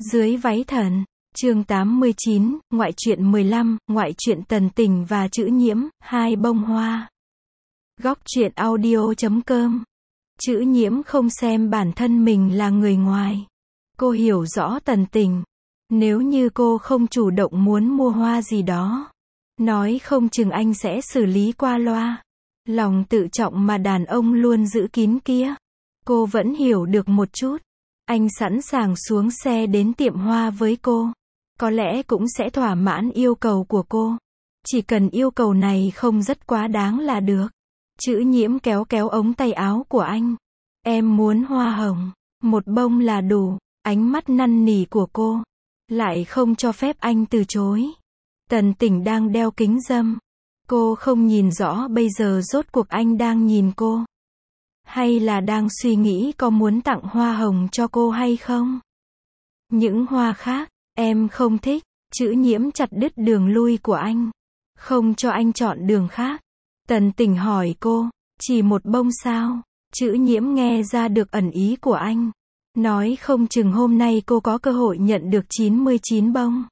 Dưới váy thần. Chương 89, ngoại truyện 15, ngoại truyện Tần Tình và Chữ Nhiễm, hai bông hoa. Góc truyện audio.com. Chữ Nhiễm không xem bản thân mình là người ngoài. Cô hiểu rõ Tần Tình. Nếu như cô không chủ động muốn mua hoa gì đó, nói không chừng anh sẽ xử lý qua loa. Lòng tự trọng mà đàn ông luôn giữ kín kia, cô vẫn hiểu được một chút. Anh sẵn sàng xuống xe đến tiệm hoa với cô. Có lẽ cũng sẽ thỏa mãn yêu cầu của cô. Chỉ cần yêu cầu này không rất quá đáng là được. Chữ Nhiễm kéo kéo ống tay áo của anh. Em muốn hoa hồng. Một bông là đủ. Ánh mắt năn nỉ của cô lại không cho phép anh từ chối. Tần Tình đang đeo kính râm. Cô không nhìn rõ bây giờ rốt cuộc anh đang nhìn cô, hay là đang suy nghĩ có muốn tặng hoa hồng cho cô hay không. Những hoa khác, em không thích. Chữ Nhiễm chặt đứt đường lui của anh, không cho anh chọn đường khác. Tần Tình hỏi cô, chỉ một bông sao? Chữ Nhiễm nghe ra được ẩn ý của anh. Nói không chừng hôm nay cô có cơ hội nhận được 99 bông.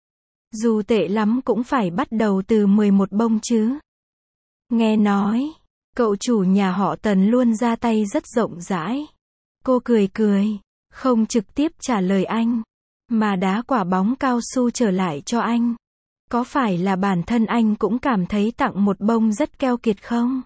Dù tệ lắm cũng phải bắt đầu từ 11 bông chứ. Nghe nói, cậu chủ nhà họ Tần luôn ra tay rất rộng rãi. Cô cười cười, không trực tiếp trả lời anh, mà đá quả bóng cao su trở lại cho anh. Có phải là bản thân anh cũng cảm thấy tặng một bông rất keo kiệt không?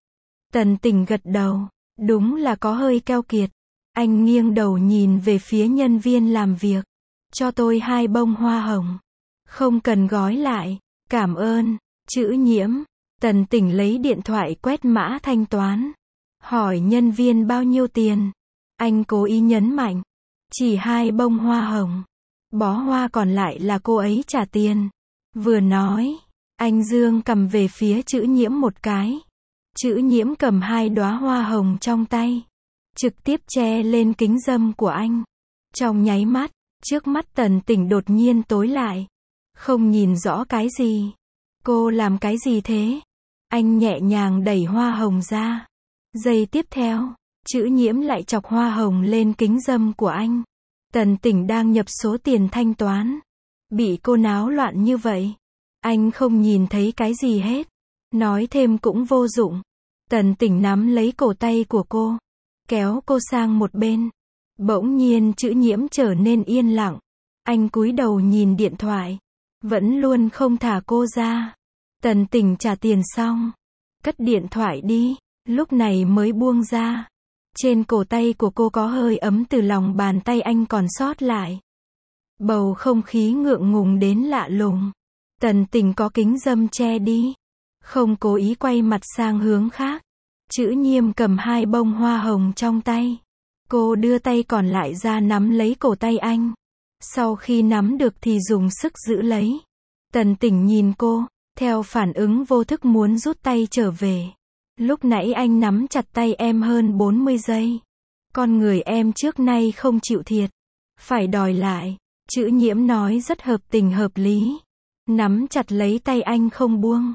Tần Tình gật đầu, đúng là có hơi keo kiệt. Anh nghiêng đầu nhìn về phía nhân viên làm việc. Cho tôi 2 bông hoa hồng. Không cần gói lại. Cảm ơn. Chữ Nhiễm. Tần Tình lấy điện thoại quét mã thanh toán. Hỏi nhân viên bao nhiêu tiền. Anh cố ý nhấn mạnh. Chỉ 2 bông hoa hồng. Bó hoa còn lại là cô ấy trả tiền. Vừa nói, anh dương cầm về phía Chữ Nhiễm một cái. Chữ Nhiễm cầm 2 đóa hoa hồng trong tay, trực tiếp che lên kính râm của anh. Trong nháy mắt, trước mắt Tần Tình đột nhiên tối lại. Không nhìn rõ cái gì. Cô làm cái gì thế? Anh nhẹ nhàng đẩy hoa hồng ra. Giây tiếp theo, Chữ Nhiễm lại chọc hoa hồng lên kính râm của anh. Tần Tình đang nhập số tiền thanh toán. Bị cô náo loạn như vậy, anh không nhìn thấy cái gì hết. Nói thêm cũng vô dụng. Tần Tình nắm lấy cổ tay của cô, kéo cô sang một bên. Bỗng nhiên Chữ Nhiễm trở nên yên lặng. Anh cúi đầu nhìn điện thoại, vẫn luôn không thả cô ra. Tần Tình trả tiền xong, cất điện thoại đi, lúc này mới buông ra. Trên cổ tay của cô có hơi ấm từ lòng bàn tay anh còn sót lại. Bầu không khí ngượng ngùng đến lạ lùng. Tần Tình có kính râm che đi, không cố ý quay mặt sang hướng khác. Chữ Nhiễm cầm 2 bông hoa hồng trong tay. Cô đưa tay còn lại ra nắm lấy cổ tay anh. Sau khi nắm được thì dùng sức giữ lấy. Tần Tình nhìn cô, theo phản ứng vô thức muốn rút tay trở về. Lúc nãy anh nắm chặt tay em hơn 40 giây. Con người em trước nay không chịu thiệt, phải đòi lại. Chữ Nhiễm nói rất hợp tình hợp lý. Nắm chặt lấy tay anh không buông.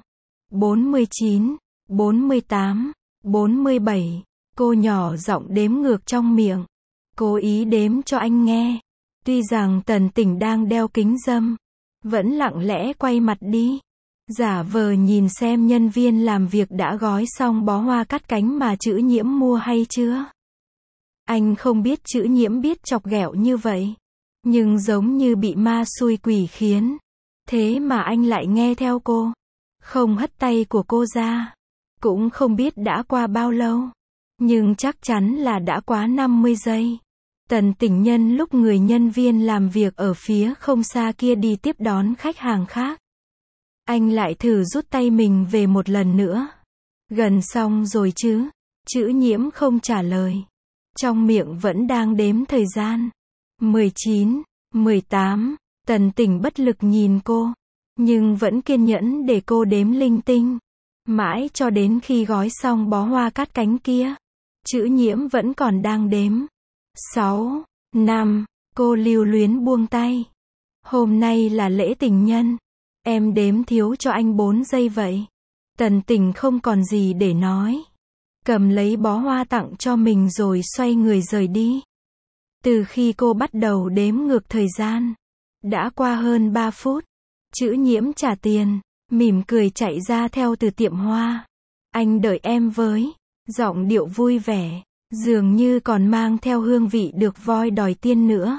49, 48, 47. Cô nhỏ giọng đếm ngược trong miệng, cố ý đếm cho anh nghe. Tuy rằng Tần Tình đang đeo kính râm, vẫn lặng lẽ quay mặt đi, giả vờ nhìn xem nhân viên làm việc đã gói xong bó hoa cắt cánh mà Chữ Nhiễm mua hay chưa. Anh không biết Chữ Nhiễm biết chọc ghẹo như vậy, nhưng giống như bị ma xui quỷ khiến. Thế mà anh lại nghe theo cô, không hất tay của cô ra. Cũng không biết đã qua bao lâu, nhưng chắc chắn là đã quá 50 giây. Tần Tình nhân lúc người nhân viên làm việc ở phía không xa kia đi tiếp đón khách hàng khác. Anh lại thử rút tay mình về một lần nữa. Gần xong rồi chứ? Chữ Nhiễm không trả lời. Trong miệng vẫn đang đếm thời gian. 19, 18. Tần Tình bất lực nhìn cô, nhưng vẫn kiên nhẫn để cô đếm linh tinh. Mãi cho đến khi gói xong bó hoa cắt cánh kia, Chữ Nhiễm vẫn còn đang đếm. 6, 5. Cô lưu luyến buông tay. Hôm nay là lễ tình nhân, em đếm thiếu cho anh 4 giây vậy. Tần Tình không còn gì để nói, cầm lấy bó hoa tặng cho mình rồi xoay người rời đi. Từ khi cô bắt đầu đếm ngược thời gian, đã qua hơn 3 phút. Chữ Nhiễm trả tiền, mỉm cười chạy ra theo từ tiệm hoa. Anh đợi em với giọng điệu vui vẻ, dường như còn mang theo hương vị được voi đòi tiên nữa.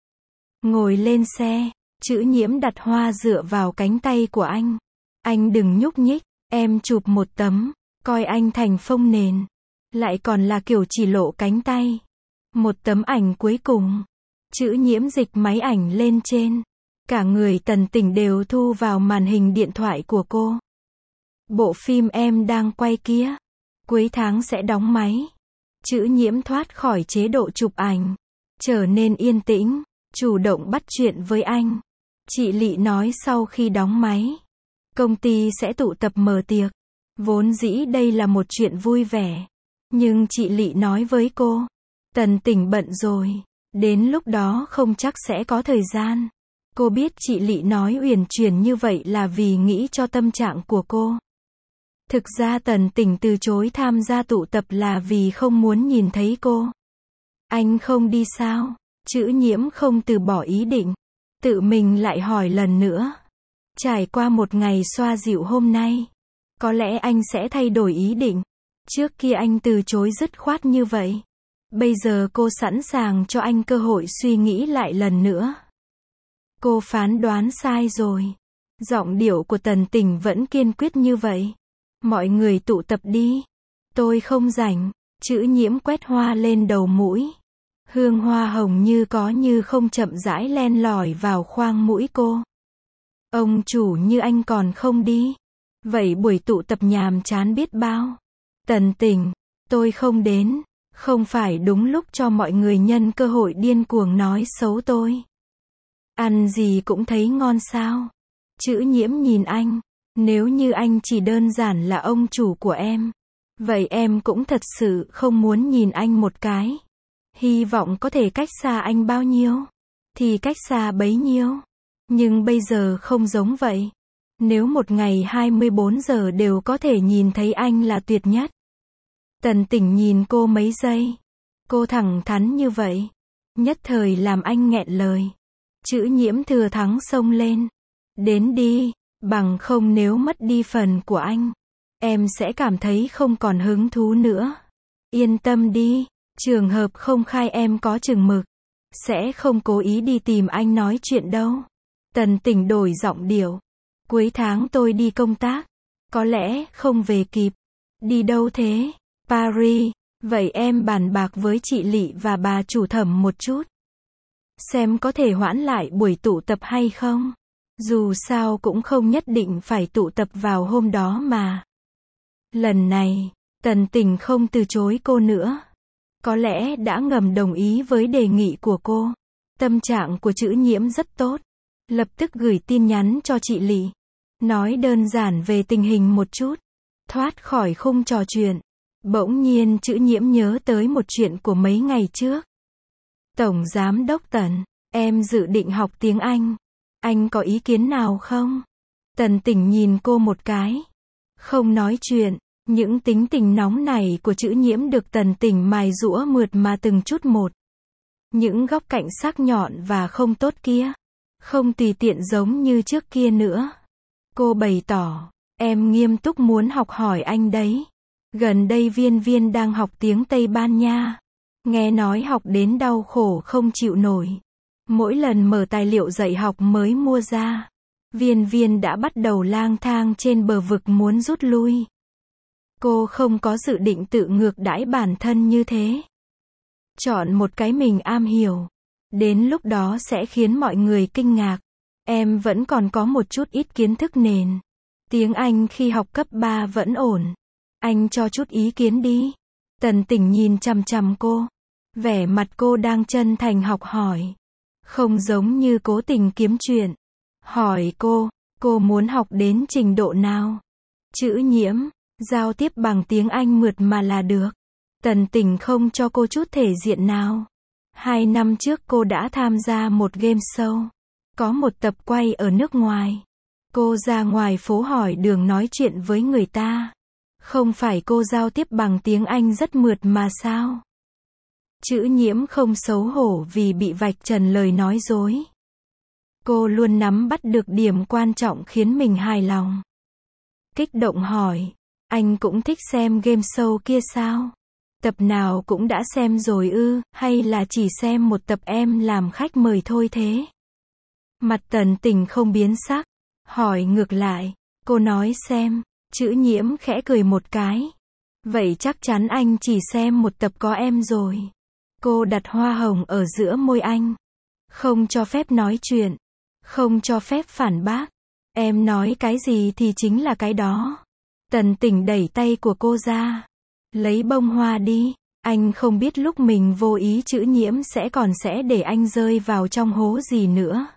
Ngồi lên xe, Chữ Nhiễm đặt hoa dựa vào cánh tay của anh. Anh đừng nhúc nhích, em chụp một tấm, coi anh thành phông nền. Lại còn là kiểu chỉ lộ cánh tay. Một tấm ảnh cuối cùng. Chữ Nhiễm dịch máy ảnh lên trên. Cả người Tần Tỉnh đều thu vào màn hình điện thoại của cô. Bộ phim em đang quay kia, cuối tháng sẽ đóng máy. Chữ Nhiễm thoát khỏi chế độ chụp ảnh, trở nên yên tĩnh, chủ động bắt chuyện với anh. Chị Lị nói sau khi đóng máy, công ty sẽ tụ tập mở tiệc. Vốn dĩ đây là một chuyện vui vẻ, nhưng chị Lị nói với cô, Tần Tỉnh bận rồi, đến lúc đó không chắc sẽ có thời gian. Cô biết chị Lị nói uyển chuyển như vậy là vì nghĩ cho tâm trạng của cô. Thực ra Tần Tỉnh từ chối tham gia tụ tập là vì không muốn nhìn thấy cô. Anh không đi sao? Chữ Nhiễm không từ bỏ ý định, tự mình lại hỏi lần nữa. Trải qua một ngày xoa dịu hôm nay, có lẽ anh sẽ thay đổi ý định. Trước kia anh từ chối dứt khoát như vậy. Bây giờ cô sẵn sàng cho anh cơ hội suy nghĩ lại lần nữa. Cô phán đoán sai rồi. Giọng điệu của Tần Tỉnh vẫn kiên quyết như vậy. Mọi người tụ tập đi. Tôi không rảnh. Chữ Nhiễm quét hoa lên đầu mũi. Hương hoa hồng như có như không chậm rãi len lỏi vào khoang mũi cô. Ông chủ như anh còn không đi. Vậy buổi tụ tập nhàm chán biết bao. Tần Tỉnh, tôi không đến. Không phải đúng lúc cho mọi người nhân cơ hội điên cuồng nói xấu tôi. Ăn gì cũng thấy ngon sao? Chữ Nhiễm nhìn anh. Nếu như anh chỉ đơn giản là ông chủ của em, vậy em cũng thật sự không muốn nhìn anh một cái. Hy vọng có thể cách xa anh bao nhiêu, thì cách xa bấy nhiêu. Nhưng bây giờ không giống vậy. Nếu một ngày 24 giờ đều có thể nhìn thấy anh là tuyệt nhất. Tần Tỉnh nhìn cô mấy giây. Cô thẳng thắn như vậy, nhất thời làm anh nghẹn lời. Chữ Nhiễm thừa thắng xông lên. Đến đi, bằng không nếu mất đi phần của anh, em sẽ cảm thấy không còn hứng thú nữa. Yên tâm đi, trường hợp không khai em có chừng mực, sẽ không cố ý đi tìm anh nói chuyện đâu. Tần Tỉnh đổi giọng điệu. Cuối tháng tôi đi công tác, có lẽ không về kịp. Đi đâu thế? Paris. Vậy em bàn bạc với chị Lị và bà chủ thẩm một chút, xem có thể hoãn lại buổi tụ tập hay không. Dù sao cũng không nhất định phải tụ tập vào hôm đó mà. Lần này, Tần Tỉnh không từ chối cô nữa. Có lẽ đã ngầm đồng ý với đề nghị của cô. Tâm trạng của Chữ Nhiễm rất tốt. Lập tức gửi tin nhắn cho chị Lị. Nói đơn giản về tình hình một chút. Thoát khỏi khung trò chuyện. Bỗng nhiên Chữ Nhiễm nhớ tới một chuyện của mấy ngày trước. Tổng Giám đốc Tần, em dự định học tiếng Anh. Anh có ý kiến nào không? Tần Tỉnh nhìn cô một cái. Không nói chuyện. Những tính tình nóng này của Chữ Nhiễm được Tần Tỉnh mài giũa mượt mà từng chút một. Những góc cạnh sắc nhọn và không tốt kia, không tùy tiện giống như trước kia nữa. Cô bày tỏ, em nghiêm túc muốn học hỏi anh đấy. Gần đây Viên Viên đang học tiếng Tây Ban Nha. Nghe nói học đến đau khổ không chịu nổi. Mỗi lần mở tài liệu dạy học mới mua ra, Viên Viên đã bắt đầu lang thang trên bờ vực muốn rút lui. Cô không có dự định tự ngược đãi bản thân như thế. Chọn một cái mình am hiểu. Đến lúc đó sẽ khiến mọi người kinh ngạc. Em vẫn còn có một chút ít kiến thức nền. Tiếng Anh khi học cấp 3 vẫn ổn. Anh cho chút ý kiến đi. Tần Tỉnh nhìn chằm chằm cô. Vẻ mặt cô đang chân thành học hỏi. Không giống như cố tình kiếm chuyện. Hỏi cô muốn học đến trình độ nào? Chữ Nhiễm, giao tiếp bằng tiếng Anh mượt mà là được. Tần Tỉnh không cho cô chút thể diện nào. 2 năm trước cô đã tham gia một game show. Có một tập quay ở nước ngoài. Cô ra ngoài phố hỏi đường nói chuyện với người ta. Không phải cô giao tiếp bằng tiếng Anh rất mượt mà sao? Chữ Nhiễm không xấu hổ vì bị vạch trần lời nói dối. Cô luôn nắm bắt được điểm quan trọng khiến mình hài lòng. Kích động hỏi, anh cũng thích xem game show kia sao? Tập nào cũng đã xem rồi ư, hay là chỉ xem một tập em làm khách mời thôi thế? Mặt Tần Tình không biến sắc, hỏi ngược lại, cô nói xem. Chữ Nhiễm khẽ cười một cái. Vậy chắc chắn anh chỉ xem một tập có em rồi. Cô đặt hoa hồng ở giữa môi anh. Không cho phép nói chuyện. Không cho phép phản bác. Em nói cái gì thì chính là cái đó. Tần Tình đẩy tay của cô ra. Lấy bông hoa đi. Anh không biết lúc mình vô ý Chữ Nhiễm sẽ để anh rơi vào trong hố gì nữa.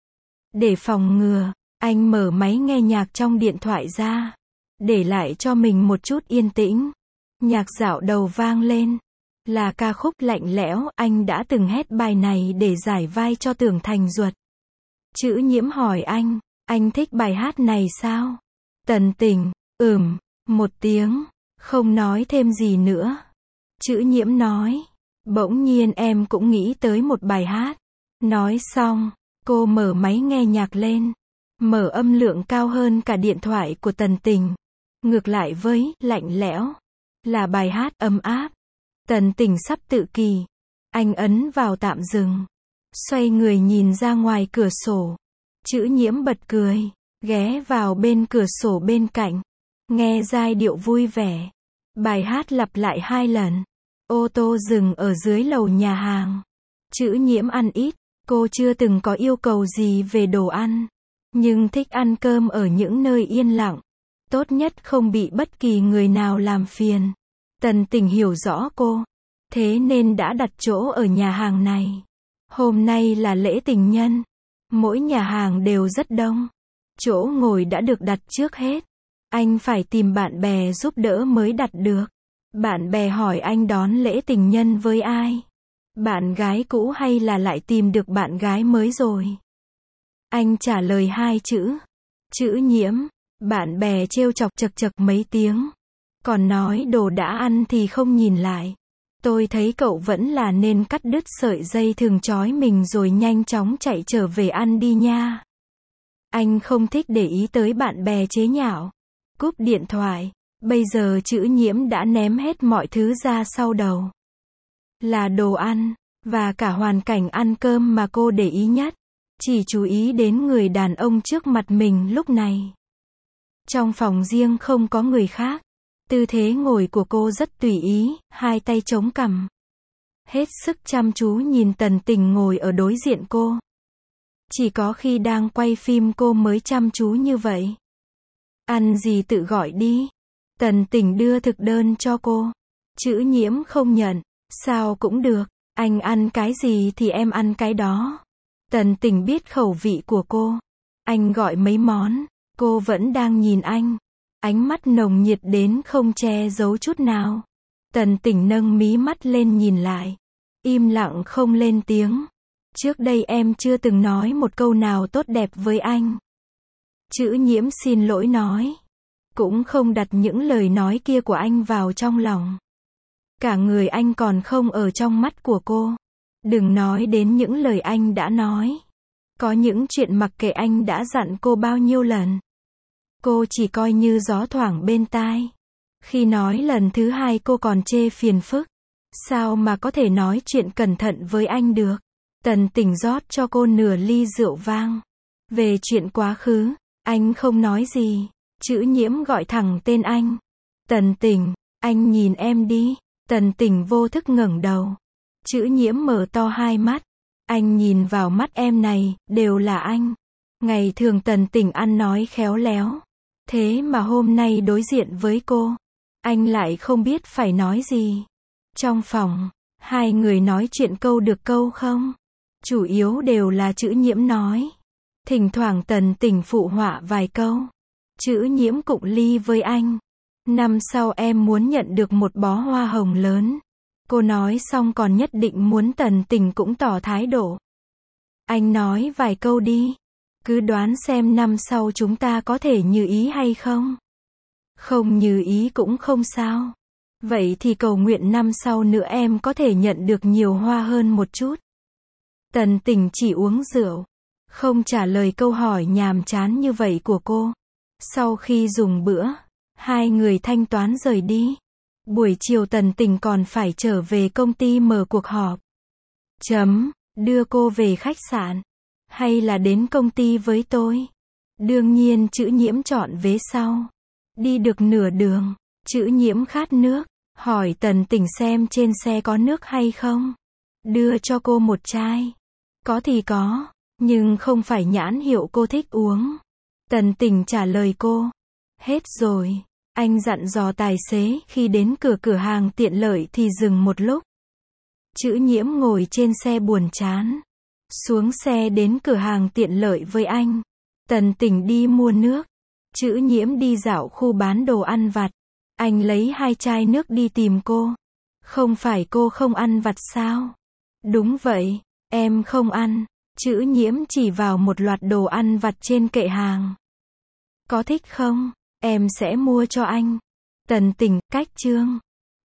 Để phòng ngừa, anh mở máy nghe nhạc trong điện thoại ra. Để lại cho mình một chút yên tĩnh. Nhạc dạo đầu vang lên. Là ca khúc Lạnh Lẽo, anh đã từng hét bài này để giải vai cho Tưởng Thành Duật. Chữ Nhiễm hỏi anh thích bài hát này sao? Tần Tình, một tiếng, không nói thêm gì nữa. Chữ Nhiễm nói, bỗng nhiên em cũng nghĩ tới một bài hát. Nói xong, cô mở máy nghe nhạc lên. Mở âm lượng cao hơn cả điện thoại của Tần Tình. Ngược lại với Lạnh Lẽo, là bài hát ấm áp. Tần Tình sắp tự kỷ. Anh ấn vào tạm dừng. Xoay người nhìn ra ngoài cửa sổ. Chữ Nhiễm bật cười. Ghé vào bên cửa sổ bên cạnh. Nghe giai điệu vui vẻ. Bài hát lặp lại 2 lần. Ô tô dừng ở dưới lầu nhà hàng. Chữ Nhiễm ăn ít. Cô chưa từng có yêu cầu gì về đồ ăn. Nhưng thích ăn cơm ở những nơi yên lặng. Tốt nhất không bị bất kỳ người nào làm phiền. Tần Tình hiểu rõ cô. Thế nên đã đặt chỗ ở nhà hàng này. Hôm nay là lễ tình nhân. Mỗi nhà hàng đều rất đông. Chỗ ngồi đã được đặt trước hết. Anh phải tìm bạn bè giúp đỡ mới đặt được. Bạn bè hỏi anh đón lễ tình nhân với ai? Bạn gái cũ hay là lại tìm được bạn gái mới rồi? Anh trả lời 2 chữ. Chữ Nhiễm. Bạn bè trêu chọc chật chật mấy tiếng. Còn nói đồ đã ăn thì không nhìn lại. Tôi thấy cậu vẫn là nên cắt đứt sợi dây thường trói mình rồi nhanh chóng chạy trở về ăn đi nha. Anh không thích để ý tới bạn bè chế nhạo. Cúp điện thoại. Bây giờ Chữ Nhiễm đã ném hết mọi thứ ra sau đầu. Là đồ ăn, và cả hoàn cảnh ăn cơm mà cô để ý nhất. Chỉ chú ý đến người đàn ông trước mặt mình lúc này. Trong phòng riêng không có người khác. Tư thế ngồi của cô rất tùy ý, 2 tay chống cằm. Hết sức chăm chú nhìn Tần Tình ngồi ở đối diện cô. Chỉ có khi đang quay phim cô mới chăm chú như vậy. Ăn gì tự gọi đi. Tần Tình đưa thực đơn cho cô. Chữ Nhiễm không nhận. Sao cũng được. Anh ăn cái gì thì em ăn cái đó. Tần Tình biết khẩu vị của cô. Anh gọi mấy món. Cô vẫn đang nhìn anh. Ánh mắt nồng nhiệt đến không che giấu chút nào. Tần Tình nâng mí mắt lên nhìn lại. Im lặng không lên tiếng. Trước đây em chưa từng nói một câu nào tốt đẹp với anh. Chữ Nhiễm xin lỗi nói. Cũng không đặt những lời nói kia của anh vào trong lòng. Cả người anh còn không ở trong mắt của cô. Đừng nói đến những lời anh đã nói. Có những chuyện mặc kệ anh đã dặn cô bao nhiêu lần. Cô chỉ coi như gió thoảng bên tai. Khi nói lần thứ 2 cô còn chê phiền phức. Sao mà có thể nói chuyện cẩn thận với anh được? Tần Tình rót cho cô nửa ly rượu vang. Về chuyện quá khứ, anh không nói gì. Chữ Nhiễm gọi thẳng tên anh. Tần Tình, anh nhìn em đi. Tần Tình vô thức ngẩng đầu. Chữ Nhiễm mở to 2 mắt. Anh nhìn vào mắt em này, đều là anh. Ngày thường Tần Tình ăn nói khéo léo. Thế mà hôm nay đối diện với cô, anh lại không biết phải nói gì. Trong phòng, 2 người nói chuyện câu được câu không. Chủ yếu đều là Chữ Nhiễm nói. Thỉnh thoảng Tần Tình phụ họa vài câu. Chữ Nhiễm cụng ly với anh. Năm sau em muốn nhận được một bó hoa hồng lớn. Cô nói xong còn nhất định muốn Tần Tình cũng tỏ thái độ. Anh nói vài câu đi. Cứ đoán xem năm sau chúng ta có thể như ý hay không. Không như ý cũng không sao. Vậy thì cầu nguyện năm sau nữa em có thể nhận được nhiều hoa hơn một chút. Tần Tình chỉ uống rượu, không trả lời câu hỏi nhàm chán như vậy của cô. Sau khi dùng bữa, hai người thanh toán rời đi. Buổi chiều Tần Tình còn phải trở về công ty mở cuộc họp. Đưa cô về khách sạn, hay là đến công ty với tôi? Đương nhiên Chữ Nhiễm chọn vế sau. Đi được nửa đường, Chữ Nhiễm khát nước, hỏi Tần Tình xem trên xe có nước hay không. Đưa cho cô một chai. Có thì có, nhưng không phải nhãn hiệu cô thích uống. Tần Tình trả lời cô. Hết rồi. Anh dặn dò tài xế khi đến cửa hàng tiện lợi thì dừng một lúc. Chữ Nhiễm ngồi trên xe buồn chán. Xuống xe đến cửa hàng tiện lợi với anh. Tần Tình đi mua nước. Chữ Nhiễm đi dạo khu bán đồ ăn vặt. Anh lấy 2 chai nước đi tìm cô. Không phải cô không ăn vặt sao? Đúng vậy, em không ăn. Chữ Nhiễm chỉ vào một loạt đồ ăn vặt trên kệ hàng. Có thích không? Em sẽ mua cho anh. Tần Tình, cách chương.